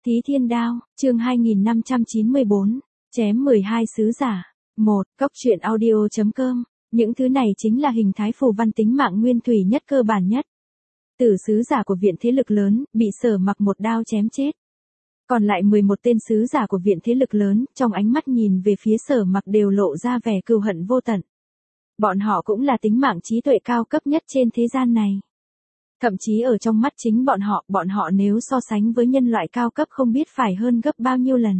Thí Thiên Đao, chương 2594, chém 12 sứ giả. 1. Cốc truyện audio.com. Những thứ này chính là hình thái phù văn tính mạng nguyên thủy nhất cơ bản nhất. Tử sứ giả của viện thế lực lớn, bị Sở Mặc một đao chém chết. Còn lại 11 tên sứ giả của viện thế lực lớn, trong ánh mắt nhìn về phía Sở Mặc đều lộ ra vẻ cừu hận vô tận. Bọn họ cũng là tính mạng trí tuệ cao cấp nhất trên thế gian này. Thậm chí ở trong mắt chính bọn họ nếu so sánh với nhân loại cao cấp không biết phải hơn gấp bao nhiêu lần.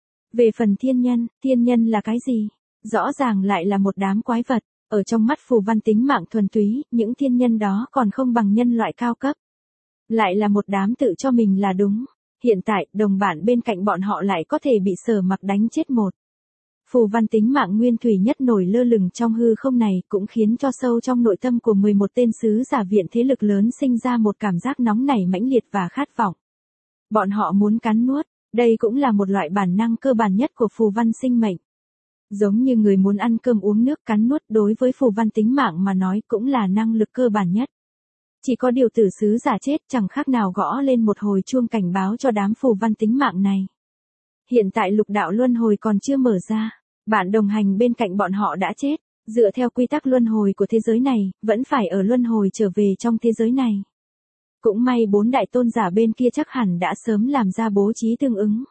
Về phần thiên nhân là cái gì? Rõ ràng lại là một đám quái vật, ở trong mắt phù văn tính mạng thuần túy, những thiên nhân đó còn không bằng nhân loại cao cấp. Lại là một đám tự cho mình là đúng. Hiện tại, đồng bạn bên cạnh bọn họ lại có thể bị Sở Mặc đánh chết một. Phù văn tính mạng nguyên thủy nhất nổi lơ lửng trong hư không này cũng khiến cho sâu trong nội tâm của 11 tên sứ giả viện thế lực lớn sinh ra một cảm giác nóng nảy mãnh liệt và khát vọng. Bọn họ muốn cắn nuốt, đây cũng là một loại bản năng cơ bản nhất của phù văn sinh mệnh. Giống như người muốn ăn cơm uống nước, cắn nuốt đối với phù văn tính mạng mà nói cũng là năng lực cơ bản nhất. Chỉ có điều tử sứ giả chết chẳng khác nào gõ lên một hồi chuông cảnh báo cho đám phù văn tính mạng này. Hiện tại lục đạo luân hồi còn chưa mở ra. Bạn đồng hành bên cạnh bọn họ đã chết, dựa theo quy tắc luân hồi của thế giới này, vẫn phải ở luân hồi trở về trong thế giới này. Cũng may 4 đại tôn giả bên kia chắc hẳn đã sớm làm ra bố trí tương ứng.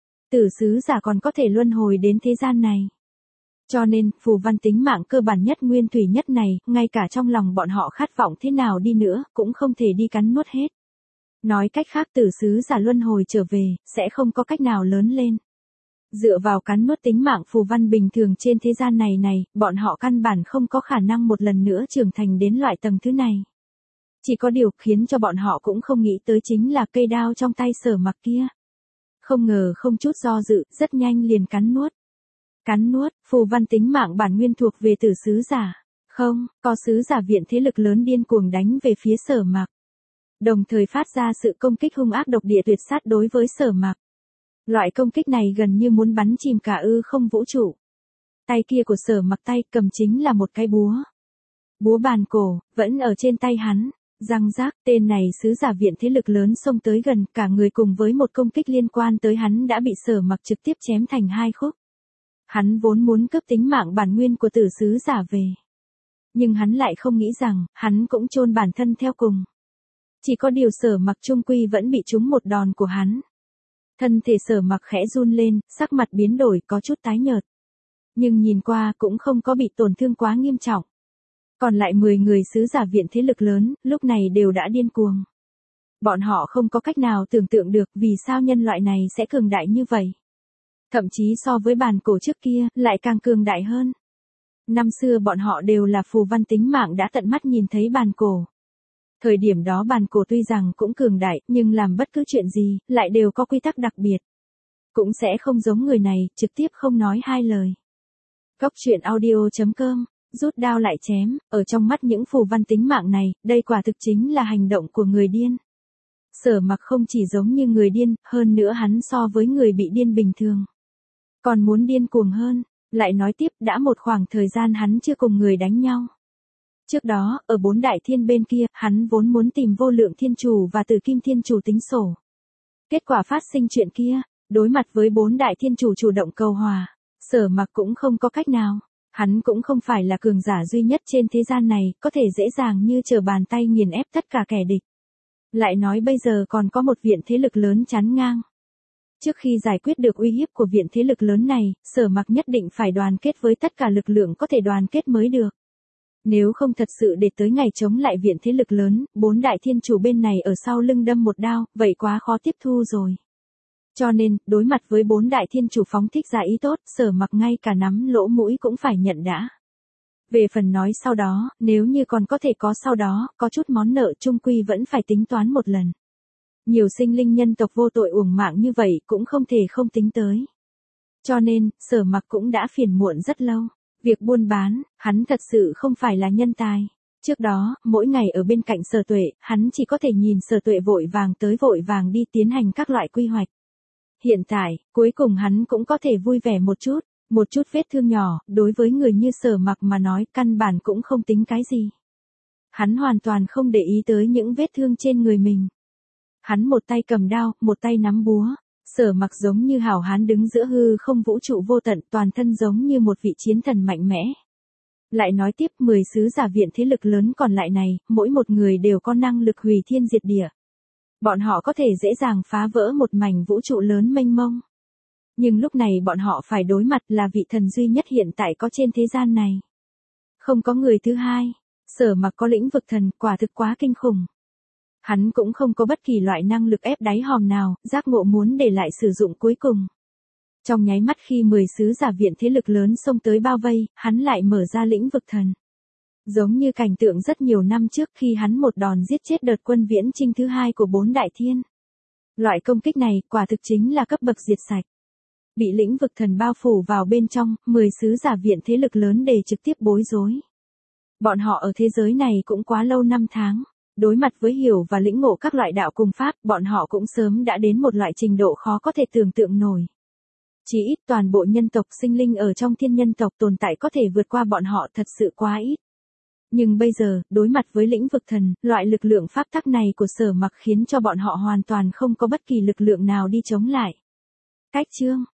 Tử sứ giả còn có thể luân hồi đến thế gian này. Cho nên, phù văn tính mạng cơ bản nhất nguyên thủy nhất này, ngay cả trong lòng bọn họ khát vọng thế nào đi nữa, cũng không thể đi cắn nuốt hết. Nói cách khác tử sứ giả luân hồi trở về, sẽ không có cách nào lớn lên. Dựa vào cắn nuốt tính mạng phù văn bình thường trên thế gian này, bọn họ căn bản không có khả năng một lần nữa trưởng thành đến loại tầng thứ này. Chỉ có điều khiến cho bọn họ cũng không nghĩ tới chính là cây đao trong tay Sở Mặc kia. Không ngờ không chút do dự, rất nhanh liền cắn nuốt. Cắn nuốt, phù văn tính mạng bản nguyên thuộc về tử sứ giả. Không, có sứ giả viện thế lực lớn điên cuồng đánh về phía Sở Mặc. Đồng thời phát ra sự công kích hung ác độc địa tuyệt sát đối với Sở Mặc. Loại công kích này gần như muốn bắn chìm cả không vũ trụ. Tay kia của Sở Mặc tay cầm chính là một cái búa. Búa bàn cổ, vẫn ở trên tay hắn. Răng rác, tên này sứ giả viện thế lực lớn xông tới gần, cả người cùng với một công kích liên quan tới hắn đã bị Sở Mặc trực tiếp chém thành hai khúc. Hắn vốn muốn cướp tính mạng bản nguyên của tử sứ giả về. Nhưng hắn lại không nghĩ rằng, hắn cũng chôn bản thân theo cùng. Chỉ có điều Sở Mặc chung quy vẫn bị trúng một đòn của hắn. Thân thể Sở Mặc khẽ run lên, sắc mặt biến đổi có chút tái nhợt. Nhưng nhìn qua cũng không có bị tổn thương quá nghiêm trọng. Còn lại 10 người sứ giả viện thế lực lớn, lúc này đều đã điên cuồng. Bọn họ không có cách nào tưởng tượng được vì sao nhân loại này sẽ cường đại như vậy. Thậm chí so với bàn cổ trước kia, lại càng cường đại hơn. Năm xưa bọn họ đều là phù văn tính mạng đã tận mắt nhìn thấy bàn cổ. Thời điểm đó bàn cổ tuy rằng cũng cường đại, nhưng làm bất cứ chuyện gì, lại đều có quy tắc đặc biệt. Cũng sẽ không giống người này, trực tiếp không nói hai lời. Cốc truyện audio.com, rút đao lại chém, ở trong mắt những phù văn tính mạng này, đây quả thực chính là hành động của người điên. Sở Mặc không chỉ giống như người điên, hơn nữa hắn so với người bị điên bình thường. Còn muốn điên cuồng hơn, lại nói tiếp đã một khoảng thời gian hắn chưa cùng người đánh nhau. Trước đó, ở 4 đại thiên bên kia, hắn vốn muốn tìm Vô Lượng Thiên Chủ và Tử Kim Thiên Chủ tính sổ. Kết quả phát sinh chuyện kia, đối mặt với 4 đại thiên chủ chủ động cầu hòa, Sở Mặc cũng không có cách nào. Hắn cũng không phải là cường giả duy nhất trên thế gian này, có thể dễ dàng như trở bàn tay nghiền ép tất cả kẻ địch. Lại nói bây giờ còn có một viện thế lực lớn chắn ngang. Trước khi giải quyết được uy hiếp của viện thế lực lớn này, Sở Mặc nhất định phải đoàn kết với tất cả lực lượng có thể đoàn kết mới được. Nếu không thật sự để tới ngày chống lại viện thế lực lớn, 4 đại thiên chủ bên này ở sau lưng đâm một đao, vậy quá khó tiếp thu rồi. Cho nên, đối mặt với 4 đại thiên chủ phóng thích ra ý tốt, Sở Mặc ngay cả nắm lỗ mũi cũng phải nhận đã. Về phần nói sau đó, nếu như còn có thể có sau đó, có chút món nợ chung quy vẫn phải tính toán một lần. Nhiều sinh linh nhân tộc vô tội uổng mạng như vậy cũng không thể không tính tới. Cho nên, Sở Mặc cũng đã phiền muộn rất lâu. Việc buôn bán, hắn thật sự không phải là nhân tài. Trước đó, mỗi ngày ở bên cạnh Sở Tuệ, hắn chỉ có thể nhìn Sở Tuệ vội vàng tới vội vàng đi tiến hành các loại quy hoạch. Hiện tại, cuối cùng hắn cũng có thể vui vẻ một chút vết thương nhỏ, đối với người như Sở Mặc mà nói căn bản cũng không tính cái gì. Hắn hoàn toàn không để ý tới những vết thương trên người mình. Hắn một tay cầm đao, một tay nắm búa. Sở Mặc giống như hảo hán đứng giữa hư không vũ trụ vô tận, toàn thân giống như một vị chiến thần mạnh mẽ. Lại nói tiếp 10 sứ giả viện thế lực lớn còn lại này, mỗi một người đều có năng lực hủy thiên diệt địa. Bọn họ có thể dễ dàng phá vỡ một mảnh vũ trụ lớn mênh mông. Nhưng lúc này bọn họ phải đối mặt là vị thần duy nhất hiện tại có trên thế gian này. Không có người thứ hai. Sở Mặc có lĩnh vực thần, quả thực quá kinh khủng. Hắn cũng không có bất kỳ loại năng lực ép đáy hòm nào, giác ngộ muốn để lại sử dụng cuối cùng. Trong nháy mắt khi 10 sứ giả viện thế lực lớn xông tới bao vây, hắn lại mở ra lĩnh vực thần. Giống như cảnh tượng rất nhiều năm trước khi hắn một đòn giết chết đợt quân viễn chinh thứ hai của 4 đại thiên. Loại công kích này quả thực chính là cấp bậc diệt sạch. Bị lĩnh vực thần bao phủ vào bên trong, 10 sứ giả viện thế lực lớn để trực tiếp bối rối. Bọn họ ở thế giới này cũng quá lâu năm tháng. Đối mặt với hiểu và lĩnh ngộ các loại đạo cùng pháp, bọn họ cũng sớm đã đến một loại trình độ khó có thể tưởng tượng nổi. Chỉ ít toàn bộ nhân tộc sinh linh ở trong thiên nhân tộc tồn tại có thể vượt qua bọn họ thật sự quá ít. Nhưng bây giờ, đối mặt với lĩnh vực thần, loại lực lượng pháp tắc này của Sở Mặc khiến cho bọn họ hoàn toàn không có bất kỳ lực lượng nào đi chống lại. Cách chương